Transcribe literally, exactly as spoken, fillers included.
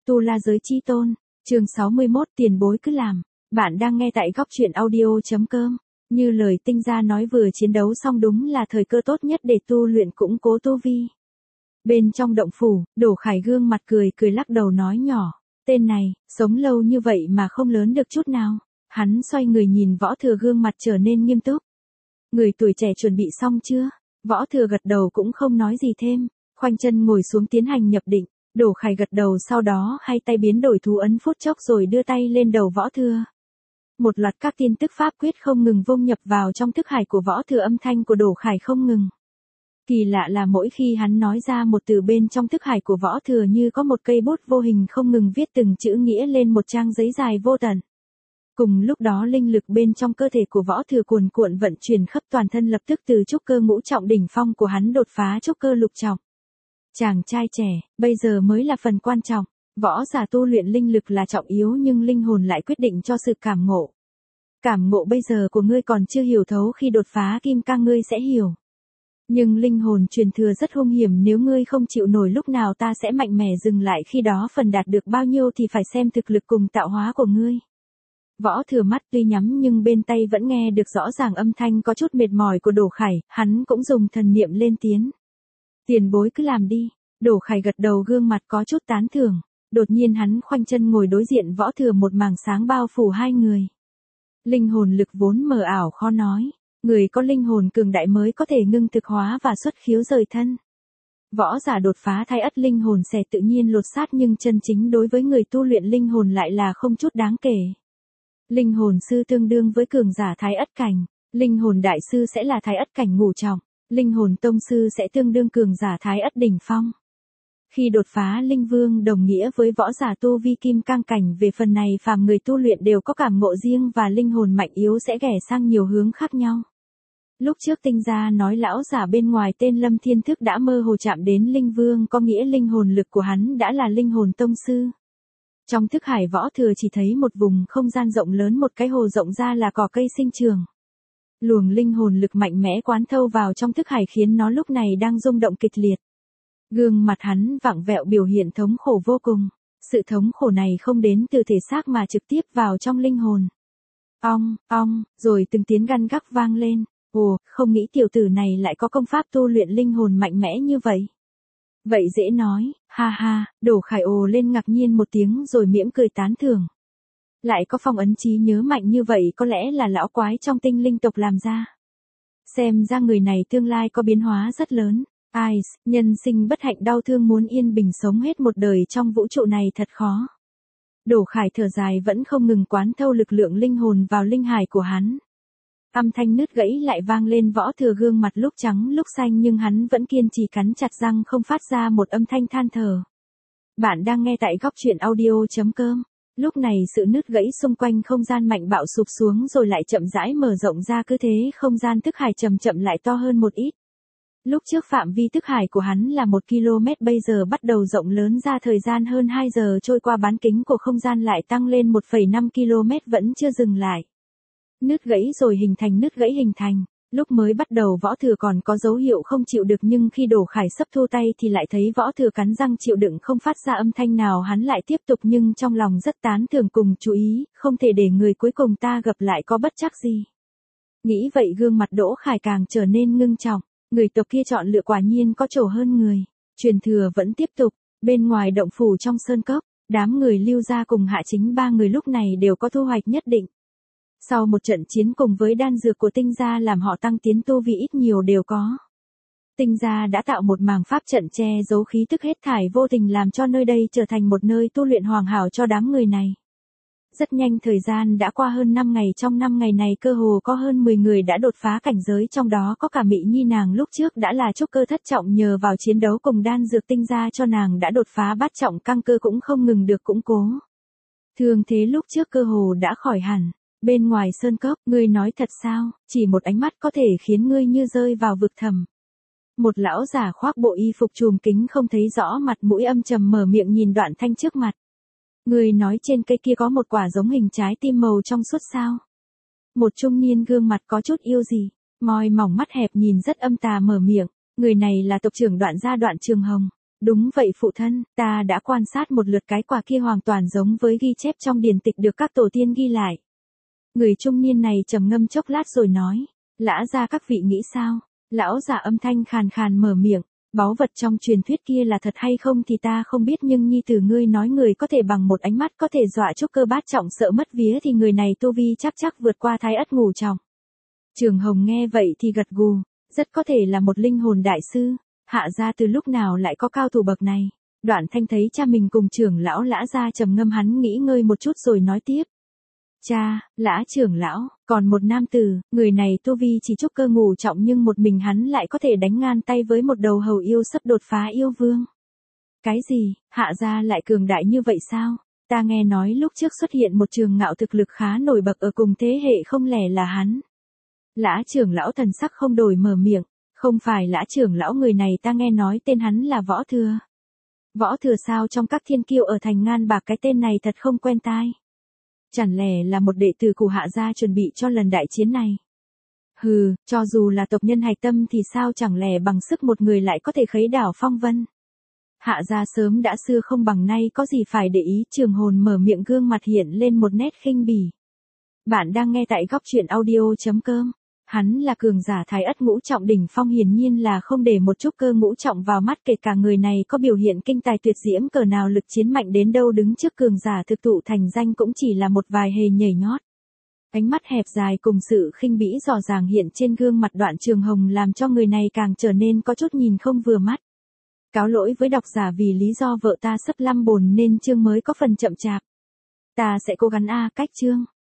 Tu La Giới Chi Tôn, chương sáu mươi mốt tiền bối cứ làm. Bạn đang nghe tại góc truyện audio.com. Như lời Tinh Gia nói vừa chiến đấu xong đúng là thời cơ tốt nhất để tu luyện củng cố tu vi. Bên trong động phủ, Đổ Khải gương mặt cười cười lắc đầu nói nhỏ. Tên này, sống lâu như vậy mà không lớn được chút nào. Hắn xoay người nhìn Võ Thừa gương mặt trở nên nghiêm túc. Người tuổi trẻ chuẩn bị xong chưa? Võ Thừa gật đầu cũng không nói gì thêm. Khoanh chân ngồi xuống tiến hành nhập định. Đổ Khải gật đầu sau đó hai tay biến đổi thú ấn phút chốc rồi đưa tay lên đầu Võ Thừa. Một loạt các tin tức pháp quyết không ngừng vông nhập vào trong thức hải của Võ Thừa, âm thanh của Đổ Khải không ngừng. Kỳ lạ là mỗi khi hắn nói ra một từ bên trong thức hải của Võ Thừa như có một cây bút vô hình không ngừng viết từng chữ nghĩa lên một trang giấy dài vô tận. Cùng lúc đó linh lực bên trong cơ thể của Võ Thừa cuồn cuộn vận chuyển khắp toàn thân, lập tức từ trúc cơ ngũ trọng đỉnh phong của hắn đột phá trúc cơ lục trọng. Chàng trai trẻ, bây giờ mới là phần quan trọng. Võ giả tu luyện linh lực là trọng yếu nhưng linh hồn lại quyết định cho sự cảm ngộ. Cảm ngộ bây giờ của ngươi còn chưa hiểu thấu, khi đột phá kim cang ngươi sẽ hiểu. Nhưng linh hồn truyền thừa rất hung hiểm, nếu ngươi không chịu nổi lúc nào ta sẽ mạnh mẽ dừng lại, khi đó phần đạt được bao nhiêu thì phải xem thực lực cùng tạo hóa của ngươi. Võ Thừa mắt tuy nhắm nhưng bên tay vẫn nghe được rõ ràng âm thanh có chút mệt mỏi của Đổ Khải, hắn cũng dùng thần niệm lên tiếng. Tiền bối cứ làm đi. Đổ Khải gật đầu gương mặt có chút tán thưởng. Đột nhiên hắn khoanh chân ngồi đối diện Võ Thừa, một màng sáng bao phủ hai người. Linh hồn lực vốn mờ ảo khó nói. Người có linh hồn cường đại mới có thể ngưng thực hóa và xuất khiếu rời thân. Võ giả đột phá thái ất linh hồn sẽ tự nhiên lột xác, nhưng chân chính đối với người tu luyện linh hồn lại là không chút đáng kể. Linh hồn sư tương đương với cường giả thái ất cảnh. Linh hồn đại sư sẽ là thái ất cảnh ngũ trọng. Linh hồn tông sư sẽ tương đương cường giả thái ất đỉnh phong. Khi đột phá linh vương đồng nghĩa với võ giả tu vi kim cang cảnh, về phần này phàm người tu luyện đều có cảm ngộ riêng và linh hồn mạnh yếu sẽ ghé sang nhiều hướng khác nhau. Lúc trước Tinh Gia nói lão giả bên ngoài tên Lâm Thiên Thức đã mơ hồ chạm đến linh vương, có nghĩa linh hồn lực của hắn đã là linh hồn tông sư. Trong thức hải Võ Thừa chỉ thấy một vùng không gian rộng lớn, một cái hồ rộng ra là cỏ cây sinh trường. Luồng linh hồn lực mạnh mẽ quán thâu vào trong thức hải khiến nó lúc này đang rung động kịch liệt. Gương mặt hắn vặn vẹo biểu hiện thống khổ vô cùng. Sự thống khổ này không đến từ thể xác mà trực tiếp vào trong linh hồn. Ong, ong, rồi từng tiếng gằn gắc vang lên. Ồ, không nghĩ tiểu tử này lại có công pháp tu luyện linh hồn mạnh mẽ như vậy. Vậy dễ nói, ha ha. Đổ Khải ồ lên ngạc nhiên một tiếng rồi mỉm cười tán thưởng. Lại có phong ấn trí nhớ mạnh như vậy, có lẽ là lão quái trong tinh linh tộc làm ra. Xem ra người này tương lai có biến hóa rất lớn. Ai, nhân sinh bất hạnh đau thương, muốn yên bình sống hết một đời trong vũ trụ này thật khó. Đổ Khải thở dài vẫn không ngừng quán thâu lực lượng linh hồn vào linh hải của hắn. Âm thanh nứt gãy lại vang lên, Võ Thừa gương mặt lúc trắng lúc xanh nhưng hắn vẫn kiên trì cắn chặt răng không phát ra một âm thanh than thở. Bạn đang nghe tại góc truyện audio.com. Lúc này sự nứt gãy xung quanh không gian mạnh bạo sụp xuống rồi lại chậm rãi mở rộng ra, cứ thế không gian thức hải chậm chậm lại to hơn một ít. Lúc trước phạm vi thức hải của hắn là một ki lô mét, bây giờ bắt đầu rộng lớn ra, thời gian hơn hai giờ trôi qua bán kính của không gian lại tăng lên một phẩy năm ki lô mét vẫn chưa dừng lại. Nứt gãy rồi hình thành, nứt gãy hình thành. Lúc mới bắt đầu Võ Thừa còn có dấu hiệu không chịu được, nhưng khi Đổ Khải sắp thu tay thì lại thấy Võ Thừa cắn răng chịu đựng không phát ra âm thanh nào, hắn lại tiếp tục nhưng trong lòng rất tán thưởng cùng chú ý, không thể để người cuối cùng ta gặp lại có bất trắc gì. Nghĩ vậy gương mặt Đỗ Khải càng trở nên ngưng trọng, người tộc kia chọn lựa quả nhiên có trổ hơn người. Truyền thừa vẫn tiếp tục, bên ngoài động phủ trong sơn cốc, đám người Lưu Gia cùng Hạ Chính ba người lúc này đều có thu hoạch nhất định. Sau một trận chiến cùng với đan dược của Tinh Gia làm họ tăng tiến tu vi ít nhiều đều có. Tinh Gia đã tạo một màng pháp trận che giấu khí tức hết thải, vô tình làm cho nơi đây trở thành một nơi tu luyện hoàn hảo cho đám người này. Rất nhanh thời gian đã qua hơn năm ngày, trong năm ngày này cơ hồ có hơn mười người đã đột phá cảnh giới, trong đó có cả Mị Nhi, nàng lúc trước đã là trúc cơ thất trọng, nhờ vào chiến đấu cùng đan dược Tinh Gia cho nàng đã đột phá bát trọng, căn cơ cũng không ngừng được củng cố. Thương thế lúc trước cơ hồ đã khỏi hẳn. Bên ngoài sơn cốc, ngươi nói thật sao, chỉ một ánh mắt có thể khiến ngươi như rơi vào vực thẳm. Một lão già khoác bộ y phục trùm kính không thấy rõ mặt mũi, âm trầm mở miệng nhìn Đoạn Thanh trước mặt. Ngươi nói trên cây kia có một quả giống hình trái tim màu trong suốt sao? Một trung niên gương mặt có chút yêu gì, môi mỏng mắt hẹp nhìn rất âm tà mở miệng. Người này là tộc trưởng Đoạn gia Đoạn Trường Hồng. Đúng vậy phụ thân, ta đã quan sát một lượt cái quả kia hoàn toàn giống với ghi chép trong điển tịch được các tổ tiên ghi lại. Người trung niên này trầm ngâm chốc lát rồi nói, Lã gia các vị nghĩ sao? Lão già âm thanh khàn khàn mở miệng, báu vật trong truyền thuyết kia là thật hay không thì ta không biết, nhưng nhi tử ngươi nói người có thể bằng một ánh mắt có thể dọa trúc cơ bát trọng sợ mất vía thì người này tu vi chắc chắc vượt qua thái ất ngũ trọng. Trường Hồng nghe vậy thì gật gù, rất có thể là một linh hồn đại sư, Hạ gia từ lúc nào lại có cao thủ bậc này. Đoạn Thanh thấy cha mình cùng trưởng lão Lã gia trầm ngâm, hắn nghĩ ngơi một chút rồi nói tiếp. Cha, Lã trưởng lão, còn một nam tử, người này tu vi chỉ trúc cơ ngũ trọng nhưng một mình hắn lại có thể đánh ngang tay với một đầu hầu yêu sắp đột phá yêu vương. Cái gì, Hạ gia lại cường đại như vậy sao? Ta nghe nói lúc trước xuất hiện một trường ngạo thực lực khá nổi bật ở cùng thế hệ, không lẽ là hắn? Lã trưởng lão thần sắc không đổi mở miệng, không phải Lã trưởng lão, người này ta nghe nói tên hắn là Võ Thừa. Võ Thừa sao? Trong các thiên kiêu ở thành Ngan Bạc cái tên này thật không quen tai. Chẳng lẽ là một đệ tử của Hạ gia chuẩn bị cho lần đại chiến này? Hừ, cho dù là tộc nhân hạch tâm thì sao, chẳng lẽ bằng sức một người lại có thể khấy đảo phong vân? Hạ gia sớm đã xưa không bằng nay, có gì phải để ý. Trường Hồn mở miệng, gương mặt hiện lên một nét khinh bỉ. Bạn đang nghe tại góc truyện audio chấm com. Hắn là cường giả thái ất ngũ trọng đỉnh phong, hiển nhiên là không để một chút cơ ngũ trọng vào mắt, kể cả người này có biểu hiện kinh tài tuyệt diễm cỡ nào, lực chiến mạnh đến đâu, đứng trước cường giả thực thụ thành danh cũng chỉ là một vài hề nhảy nhót. Ánh mắt hẹp dài cùng sự khinh bỉ rõ ràng hiện trên gương mặt Đoạn Trường Hồng làm cho người này càng trở nên có chút nhìn không vừa mắt. Cáo lỗi với độc giả vì lý do vợ ta sắp lâm bồn nên chương mới có phần chậm chạp. Ta sẽ cố gắng a cách chương.